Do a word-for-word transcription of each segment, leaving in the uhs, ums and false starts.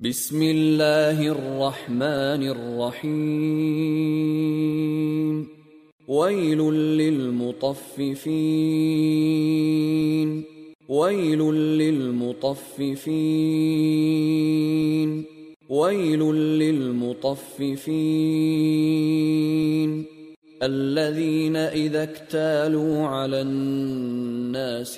بسم الله الرحمن الرحيم ويل للمطففين ويل للمطففين ويل للمطففين الذين إذا اكتالوا على الناس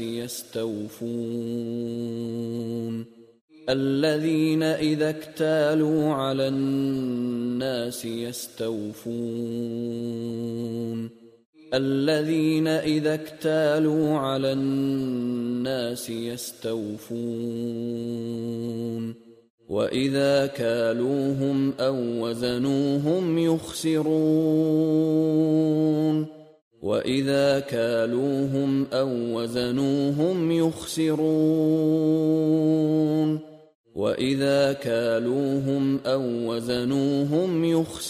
يستوفون الذين إذا اكتالوا على الناس يستوفون الذين إذا اكتالوا على الناس يستوفون وإذا كالوهم أو وزنوهم يخسرون وإذا كالوهم أو وزنوهم يخسرون وإذا كالوهم أو وزنوهم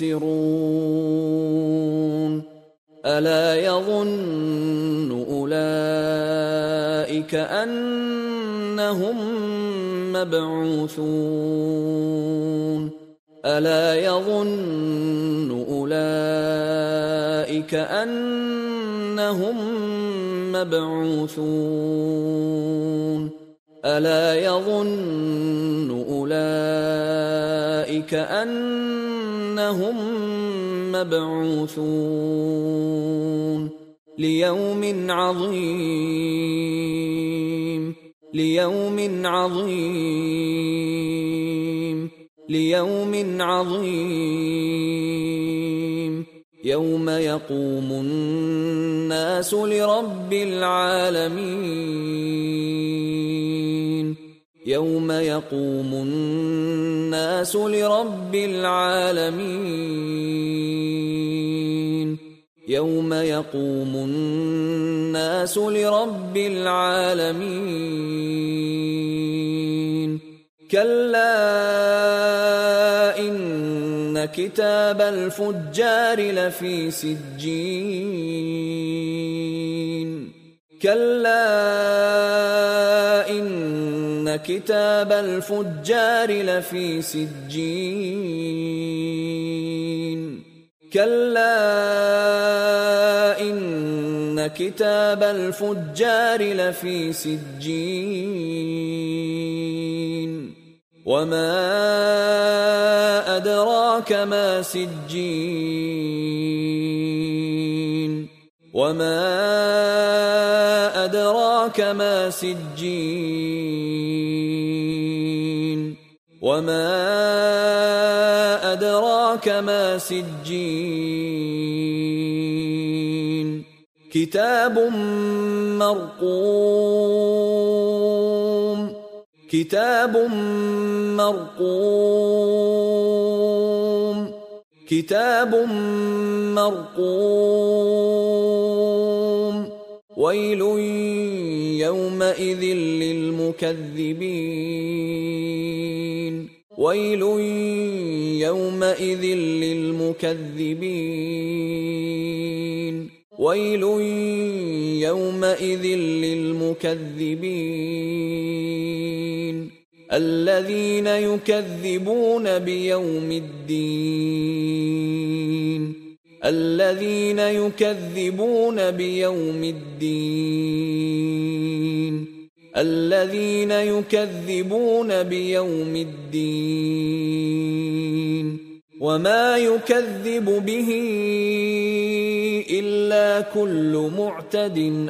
يخسرون ألا يظن أولئك أنهم مبعوثون ألا يظن أولئك أنهم مبعوثون ألا يظن أولئك أنهم مبعوثون ليوم عظيم ليوم عظيم ليوم عظيم يوم يقوم الناس لرب العالمين يوم يقوم الناس لرب العالمين يوم يقوم الناس لرب العالمين كلا إن كتاب الفجار لفي سجين كلا إن كتاب الفجار لفي سجين كلا إن كتاب الفجار لفي سجين وما أدراك ما سجين وما أدراك ما سجين وما أدراك ما سجين كتاب مرقوم كتاب مرقوم كتاب مرقوم ويل يومئذ للمكذبين ويل يومئذ للمكذبين ويل يومئذ للمكذبين الذين يكذبون بيوم الدين الذين يكذبون بيوم الدين الذين يكذبون بيوم الدين وما يكذب به إلا كل معتد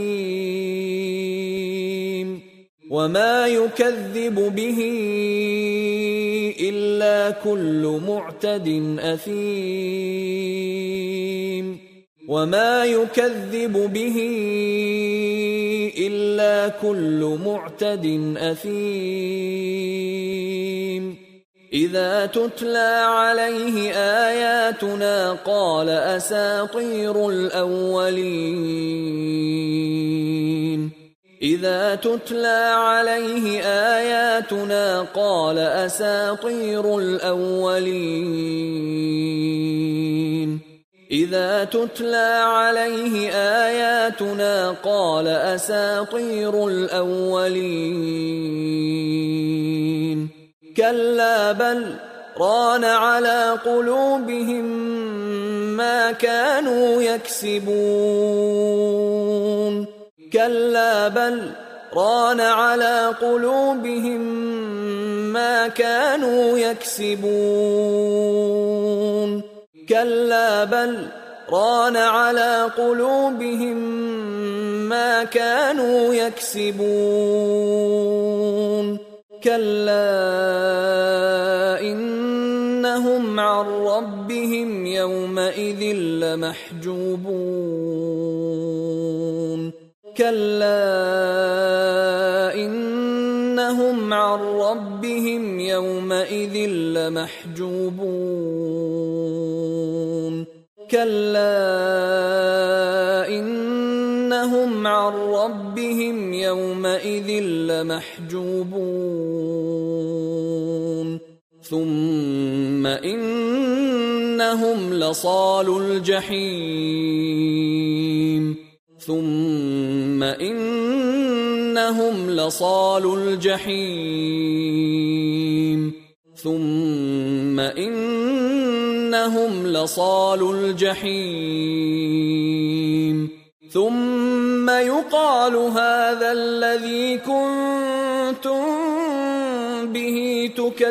أثيم وما يكذب به إلا كل معتد أثيم وما يكذب به إلا كل معتد أثيم إذا تتلى عليه آياتنا قال أساطير الأولين إذا تتلى عليه آياتنا قال أساطير الأولين إذا تتلى عليه آياتنا قال أساطير الأولين كلا بل ران على قلوبهم ما كانوا يكسبون كلا بل ران على قلوبهم ما كانوا يكسبون كلا بل ران على قلوبهم ما كانوا يكسبون كلا إنهم عن ربهم يومئذ لمحجوبون كلا إنهم عن ربهم يومئذ لمحجوبون كلا إنهم عن ربهم يومئذ لمحجوبون ثم إنهم لصالو الجحيم ثم إنهم لصالو الجحيم ثم إنهم لصالو الجحيم ثم يقال هذا الذي كنتم به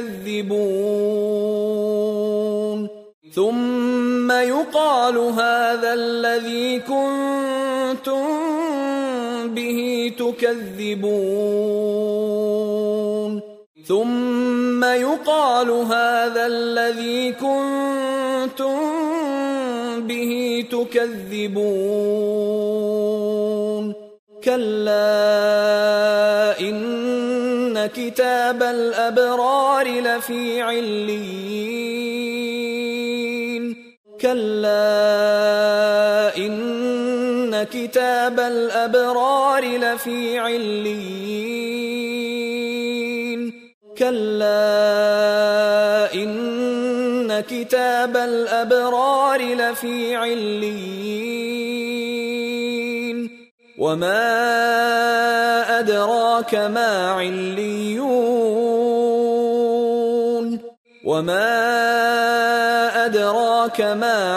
تكذبون ثم يقال هذا الذي كنتم به تكذبون ثم يقال هذا الذي كنتم به تكذبون كلا إن كتاب الأبرار لفي عليين كلا إن كتاب الأبرار لفي عليين كلا إن كتاب الأبرار لفي عليين وما أدراك ما عليون وما أدراك ما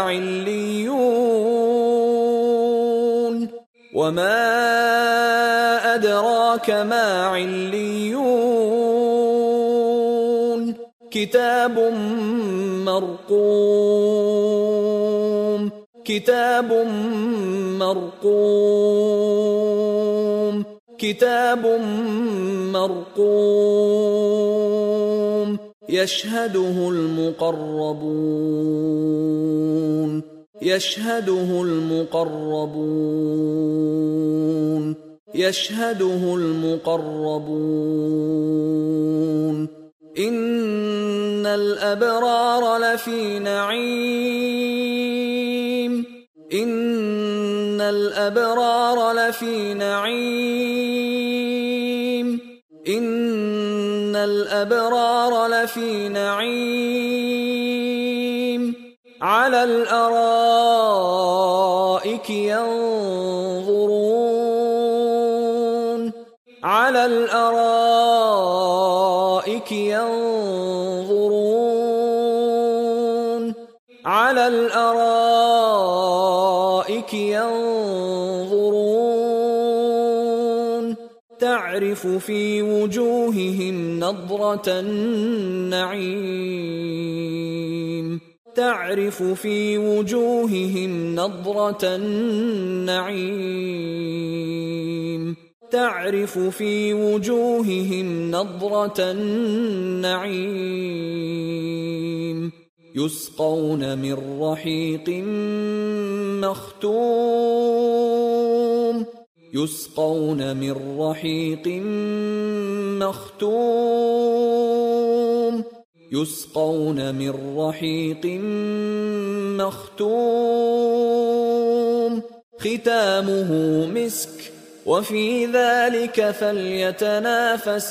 عليون وما أدراك ما عليون كتاب مرقوم كتاب مرقوم كتاب مرقوم يشهده المقربون يشهده المقربون يشهده المقربون إن الأبرار لفي نعيم إن الأبرار لفي نعيم إن الأبرار لفي نعيم على الأرائك ينظرون على الأرائك ينظرون على الأرائك ينظرون تعرف في وجوههم نضرة النعيم تعرف في وجوههم نضرة النعيم تعرف في وجوههم نضرة النعيم يسقون من رحيق مختوم يسقون من رحيق مختوم يسقون من رحيق مختوم ختامه مسك وفي ذلك فليتنافس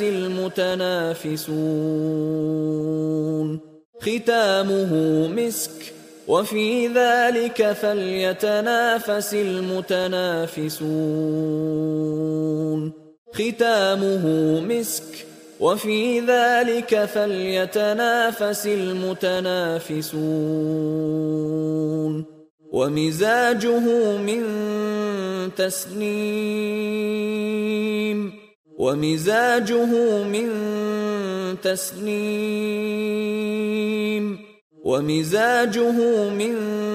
المتنافسون ختامه مسك وفي ذلك فليتنافس المتنافسون ختامه مسك وفي ذلك فليتنافس المتنافسون ومزاجه من تسنيم ومزاجه من تسنيم ومزاجه من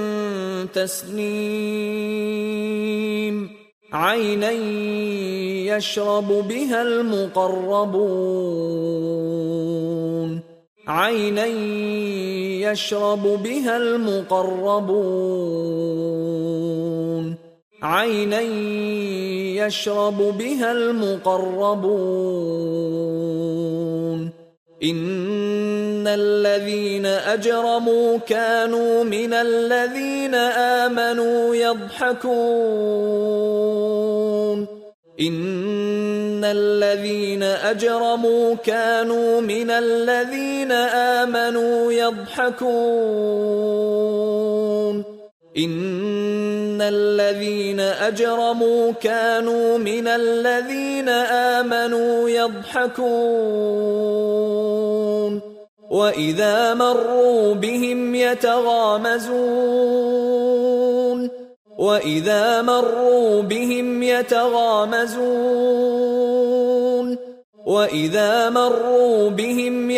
تسنيم عينا يشرب بها المقربون عينا يشرب بها المقربون عينا يشرب بها المقربون إن الذين أجرموا كانوا من الذين آمنوا يضحكون إن الذين أجرموا كانوا من الذين آمنوا يضحكون إن الذين أجرموا كانوا من الذين آمنوا يضحكون وإذا مروا بهم يتغامزون وإذا مروا بهم يتغامزون وإذا مروا بهم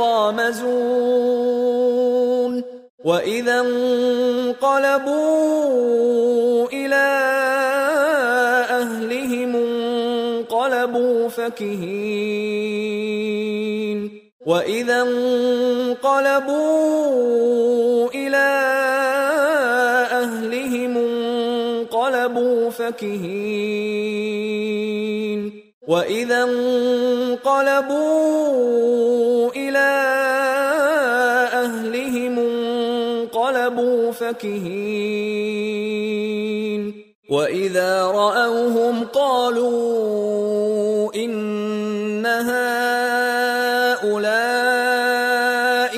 يتغامزون وإذا انقلبوا إلى أهلهم انقلبوا فكهين وإذا انقلبوا إلى أهلهم انقلبوا فكهين وإذا انقلبوا إلى أهلهم انقلبوا فكهين وإذا رأوهم قالوا إن هؤلاء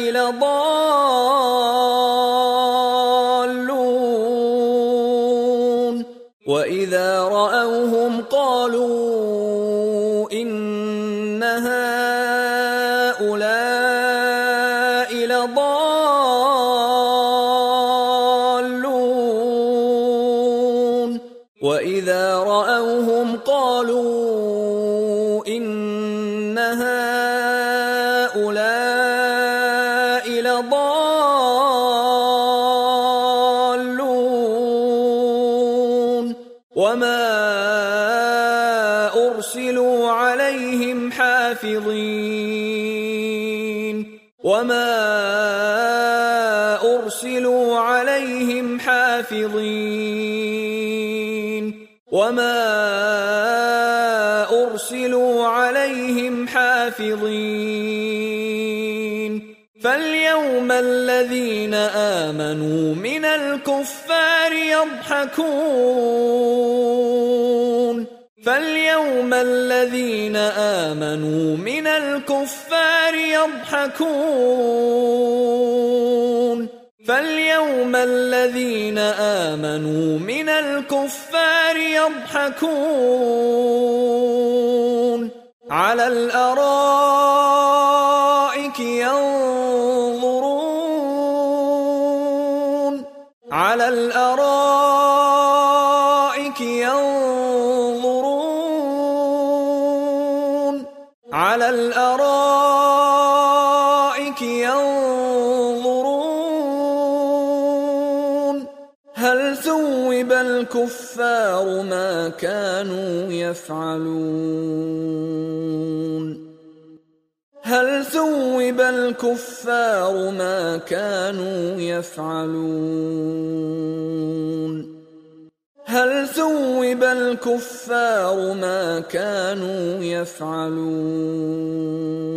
لضالون وإذا رأوهم قالوا إن هؤلاء لضالون وإذا رأوهم قالوا إن هؤلاء لضالون وما أرسلوا عليهم حافظين وما أرسلوا عليهم حافظين وما أرسلوا عليهم حافظين فاليوم الذين آمنوا من الكفار يضحكون فاليوم الذين آمنوا من الكفار يضحكون فاليوم الذين آمنوا من الكفار يضحكون على الأرائك ينظرون على الأرائك ينظرون على الأرائك ينظرون هل ثوب الكفار ما كانوا يفعلون هل ثوب الكفار ما كانوا يفعلون هل ثوب الكفار ما كانوا يفعلون